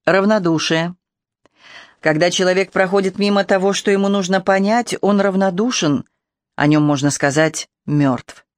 Равнодушие. Когда человек проходит мимо того, что ему нужно понять, он равнодушен, о нем можно сказать «мертв».